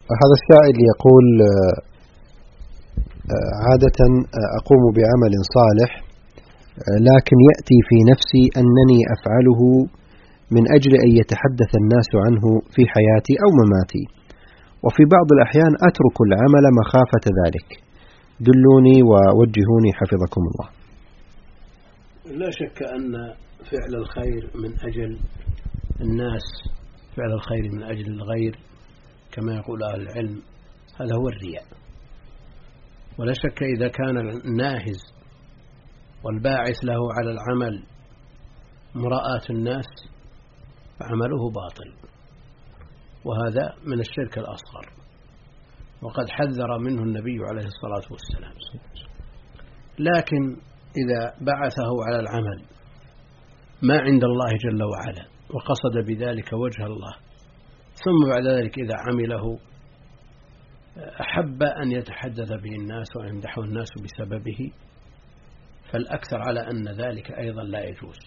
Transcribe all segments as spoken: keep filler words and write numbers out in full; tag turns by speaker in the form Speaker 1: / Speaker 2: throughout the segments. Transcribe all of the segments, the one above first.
Speaker 1: هذا السائل يقول عادة أقوم بعمل صالح لكن يأتي في نفسي أنني أفعله من أجل أن يتحدث الناس عنه في حياتي أو مماتي، وفي بعض الأحيان أترك العمل مخافة ذلك، دلوني ووجهوني حفظكم الله.
Speaker 2: لا شك أن فعل الخير من أجل الناس، فعل الخير من أجل الغير كما يقول أهل العلم هذا هو الرياء. ولا شك إذا كان الناهز والباعث له على العمل مراءة الناس فعمله باطل، وهذا من الشرك الأصغر، وقد حذر منه النبي عليه الصلاة والسلام. لكن إذا بعثه على العمل ما عند الله جل وعلا وقصد بذلك وجه الله، ثم بعد ذلك إذا عمله أحب أن يتحدث به الناس ويمدحه الناس بسببه، فالأكثر على أن ذلك أيضا لا يجوز.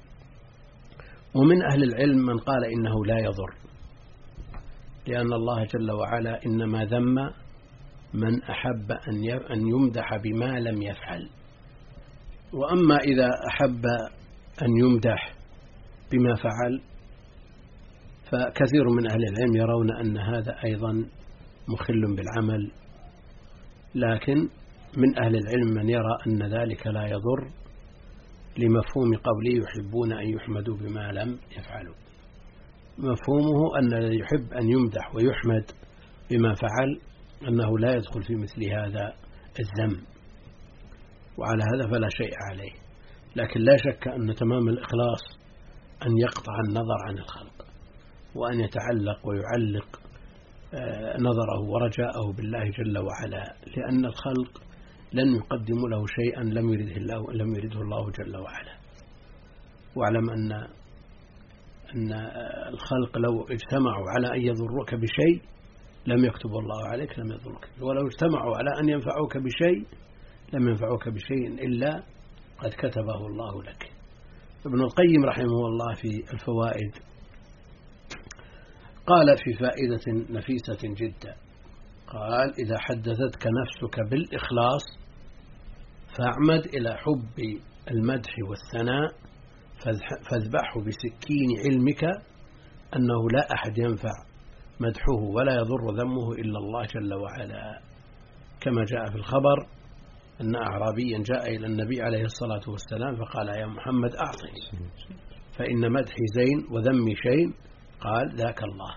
Speaker 2: ومن أهل العلم من قال إنه لا يضر، لأن الله جل وعلا إنما ذم من أحب أن يمدح بما لم يفعل. وأما إذا أحب أن يمدح بما فعل فكثير من أهل العلم يرون أن هذا أيضا مخل بالعمل، لكن من أهل العلم من يرى أن ذلك لا يضر لمفهوم قوله يحبون أن يحمدوا بما لم يفعلوا. مفهومه أن الذي يحب أن يمدح ويحمد بما فعل أنه لا يدخل في مثل هذا الذم، وعلى هذا فلا شيء عليه. لكن لا شك أن تمام الإخلاص أن يقطع النظر عن الخلق، وأن يتعلق ويعلق نظره ورجاءه بالله جل وعلا، لأن الخلق لن يقدم له شيئا لم يرده الله لم يرده الله جل وعلا. واعلم أن أن الخلق لو اجتمعوا على أن يضروك بشيء لم يكتب الله عليك لم يضروك، ولو اجتمعوا على أن ينفعوك بشيء لم ينفعوك بشيء إلا قد كتبه الله لك. ابن القيم رحمه الله في الفوائد قال في فائدة نفيسة جدا، قال: إذا حدثتك نفسك بالإخلاص فاعمد إلى حب المدح والثناء، فاذبحه بسكين علمك أنه لا أحد ينفع مدحه ولا يضر ذمه إلا الله جل وعلا، كما جاء في الخبر أن أعرابيا جاء إلى النبي عليه الصلاة والسلام فقال: يا محمد أعطني فإن مدحي زين وذمي شين، قال: ذاك الله.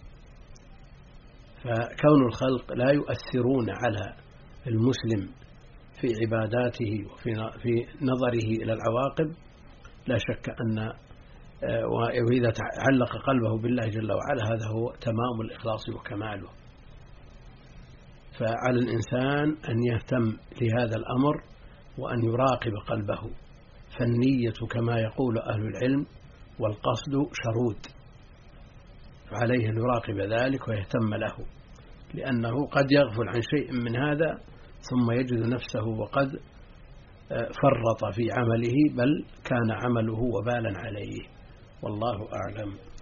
Speaker 2: فكون الخلق لا يؤثرون على المسلم في عباداته وفي نظره إلى العواقب لا شك أن، وإذا تعلق قلبه بالله جل وعلا هذا هو تمام الإخلاص وكماله. فعلى الإنسان أن يهتم لهذا الأمر وأن يراقب قلبه، فالنية كما يقول أهل العلم والقصد شرود، فعليه أن يراقب ذلك ويهتم له، لأنه قد يغفل عن شيء من هذا ثم يجد نفسه وقد فرط في عمله، بل كان عمله وبالا عليه، والله أعلم.